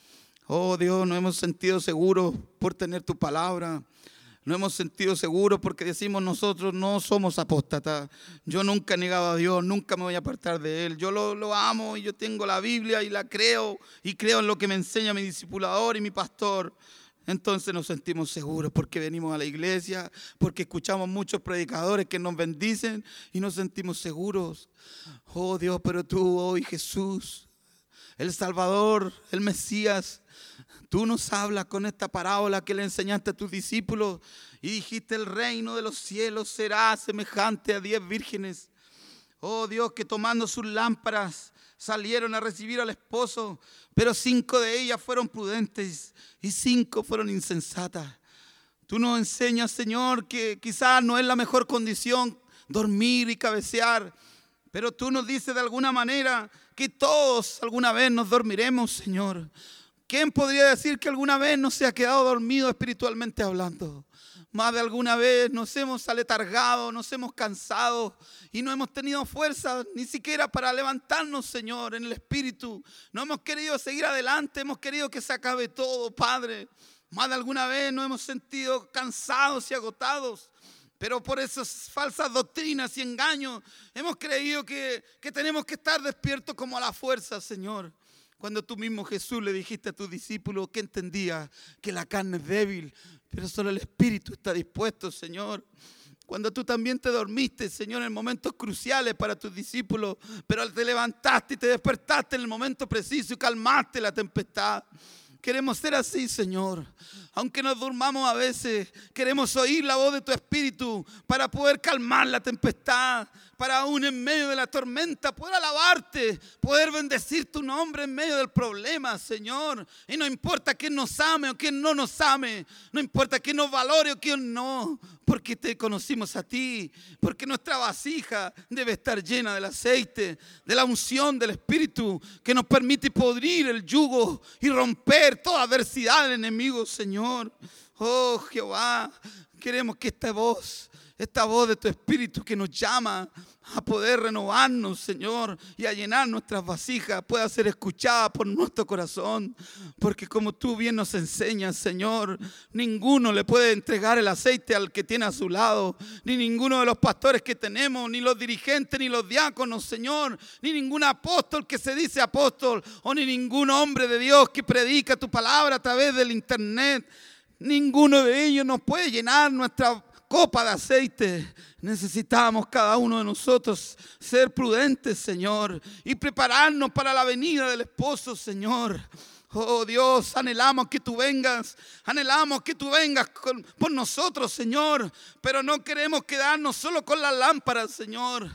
Oh Dios, nos hemos sentido seguros por tener tu palabra. Nos hemos sentido seguros porque decimos nosotros no somos apóstatas. Yo nunca he negado a Dios, nunca me voy a apartar de Él. Yo lo amo y yo tengo la Biblia y la creo. Y creo en lo que me enseña mi discipulador y mi pastor. Entonces nos sentimos seguros porque venimos a la iglesia, porque escuchamos muchos predicadores que nos bendicen y nos sentimos seguros. Oh Dios, pero tú hoy, Jesús, el Salvador, el Mesías, tú nos hablas con esta parábola que le enseñaste a tus discípulos y dijiste: el reino de los cielos será semejante a 10 vírgenes. Oh Dios, que tomando sus lámparas salieron a recibir al esposo, pero 5 de ellas fueron prudentes y 5 fueron insensatas. Tú nos enseñas, Señor, que quizás no es la mejor condición dormir y cabecear, pero tú nos dices de alguna manera que todos alguna vez nos dormiremos, Señor. ¿Quién podría decir que alguna vez no se ha quedado dormido espiritualmente hablando? Más de alguna vez nos hemos aletargado, nos hemos cansado y no hemos tenido fuerza ni siquiera para levantarnos, Señor, en el espíritu. No hemos querido seguir adelante, hemos querido que se acabe todo, Padre. Más de alguna vez nos hemos sentido cansados y agotados, pero por esas falsas doctrinas y engaños hemos creído que tenemos que estar despiertos como a la fuerza, Señor. Cuando tú mismo, Jesús, le dijiste a tus discípulos que entendía que la carne es débil, pero solo el espíritu está dispuesto, Señor. Cuando tú también te dormiste, Señor, en momentos cruciales para tus discípulos, pero te levantaste y te despertaste en el momento preciso y calmaste la tempestad. Queremos ser así, Señor. Aunque nos durmamos a veces, queremos oír la voz de tu Espíritu para poder calmar la tempestad, para aún en medio de la tormenta poder alabarte, poder bendecir tu nombre en medio del problema, Señor. Y no importa quién nos ame o quién no nos ame, no importa quién nos valore o quién no, porque te conocimos a ti, porque nuestra vasija debe estar llena del aceite, de la unción del Espíritu que nos permite podrir el yugo y romper toda adversidad del enemigo, Señor. Oh Jehová, queremos que esta voz de tu Espíritu que nos llama a poder renovarnos, Señor, y a llenar nuestras vasijas pueda ser escuchada por nuestro corazón, porque como tú bien nos enseñas, Señor, ninguno le puede entregar el aceite al que tiene a su lado, ni ninguno de los pastores que tenemos, ni los dirigentes, ni los diáconos, Señor, ni ningún apóstol que se dice apóstol, o ni ningún hombre de Dios que predica tu palabra a través del internet. Ninguno de ellos nos puede llenar nuestra copa de aceite. Necesitamos cada uno de nosotros ser prudentes, Señor, y prepararnos para la venida del esposo, Señor. Oh Dios, anhelamos que tú vengas por nosotros, Señor, pero no queremos quedarnos solo con las lámparas, Señor.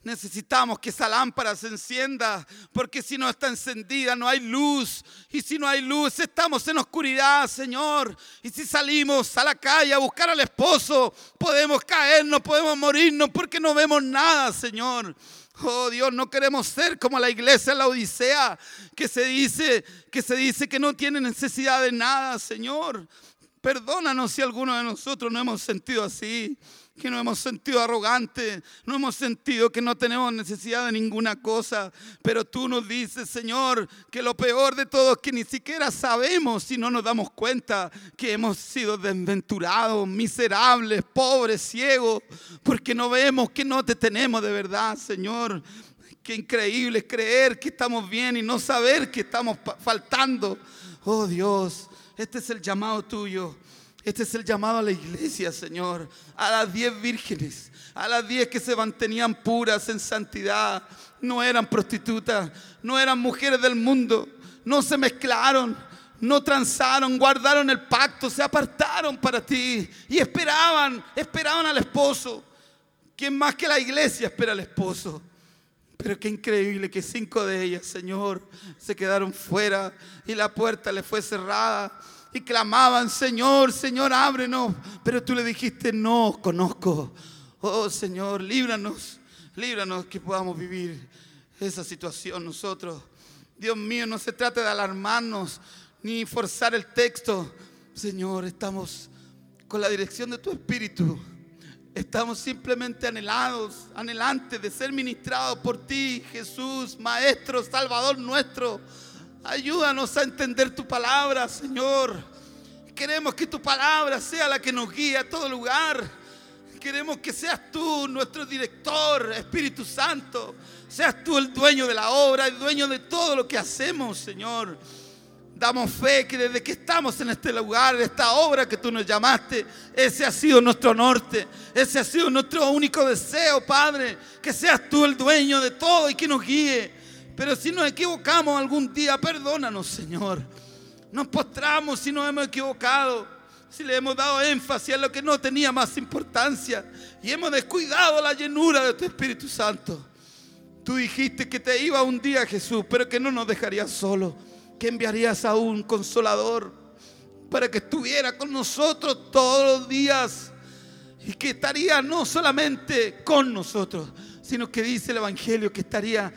Necesitamos que esa lámpara se encienda, porque si no está encendida no hay luz. Y si no hay luz estamos en oscuridad, Señor. Y si salimos a la calle a buscar al esposo, podemos caernos, podemos morirnos porque no vemos nada, Señor. Oh Dios, no queremos ser como la iglesia en la Odisea, que se dice que no tiene necesidad de nada, Señor. Perdónanos si alguno de nosotros no hemos sentido así, que no hemos sentido arrogante, no hemos sentido que no tenemos necesidad de ninguna cosa. Pero tú nos dices, Señor, que lo peor de todo es que ni siquiera sabemos, si no nos damos cuenta, que hemos sido desventurados, miserables, pobres, ciegos, porque no vemos que no te tenemos de verdad, Señor. Qué increíble es creer que estamos bien y no saber que estamos faltando. Oh Dios, este es el llamado tuyo. Este es el llamado a la iglesia, Señor, a las 10 vírgenes, a las 10 que se mantenían puras en santidad. No eran prostitutas, no eran mujeres del mundo, no se mezclaron, no transaron, guardaron el pacto, se apartaron para ti y esperaban al esposo. ¿Quién más que la iglesia espera al esposo? Pero qué increíble que 5 de ellas, Señor, se quedaron fuera y la puerta les fue cerrada. Y clamaban, Señor, Señor, ábrenos. Pero tú le dijiste, no os conozco. Oh Señor, líbranos que podamos vivir esa situación nosotros. Dios mío, no se trata de alarmarnos ni forzar el texto. Señor, estamos con la dirección de tu Espíritu. Estamos simplemente anhelantes de ser ministrados por ti, Jesús, Maestro, Salvador nuestro. Ayúdanos a entender tu palabra, Señor. Queremos que tu palabra sea la que nos guíe a todo lugar. Queremos que seas tú nuestro director, Espíritu Santo. Seas tú el dueño de la obra, el dueño de todo lo que hacemos, Señor. Damos fe que desde que estamos en este lugar, en esta obra que tú nos llamaste, ese ha sido nuestro norte. Ese ha sido nuestro único deseo, Padre. Que seas tú el dueño de todo y que nos guíe. Pero si nos equivocamos algún día, perdónanos, Señor. Nos postramos si nos hemos equivocado, si le hemos dado énfasis a lo que no tenía más importancia y hemos descuidado la llenura de tu Espíritu Santo. Tú dijiste que te iba un día, Jesús, pero que no nos dejarías solos, que enviarías a un consolador para que estuviera con nosotros todos los días y que estaría no solamente con nosotros, sino que dice el Evangelio que estaría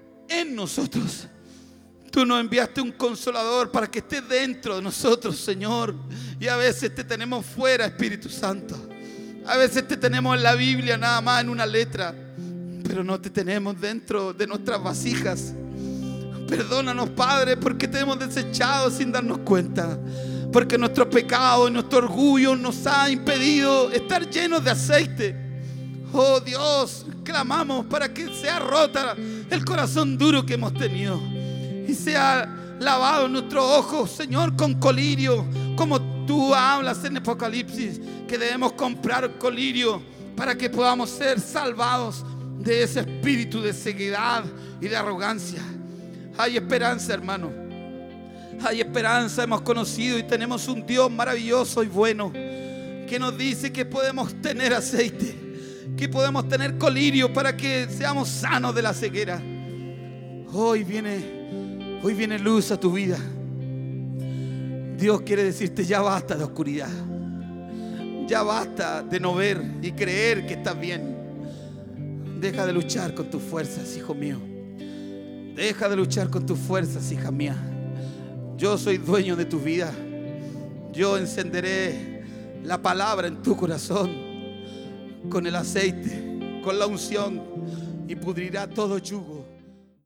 en nosotros. Tú nos enviaste un consolador para que esté dentro de nosotros, Señor. Y a veces te tenemos fuera, Espíritu Santo. A veces te tenemos en la Biblia nada más en una letra, pero no te tenemos dentro de nuestras vasijas. Perdónanos, Padre, porque te hemos desechado sin darnos cuenta. Porque nuestro pecado y nuestro orgullo nos ha impedido estar llenos de aceite. Oh Dios, clamamos para que sea rota el corazón duro que hemos tenido y sea lavado nuestros ojos, Señor, con colirio, como tú hablas en Apocalipsis, que debemos comprar colirio para que podamos ser salvados de ese espíritu de ceguedad y de arrogancia. Hay esperanza, hermano. Hay esperanza. Hemos conocido y tenemos un Dios maravilloso y bueno que nos dice que podemos tener aceite, que podemos tener colirio para que seamos sanos de la ceguera. Hoy viene luz a tu vida. Dios quiere decirte, ya basta de oscuridad. Ya basta de no ver y creer que estás bien. Deja de luchar con tus fuerzas, hijo mío. Deja de luchar con tus fuerzas, hija mía. Yo soy dueño de tu vida. Yo encenderé la palabra en tu corazón con el aceite, con la unción, y pudrirá todo yugo.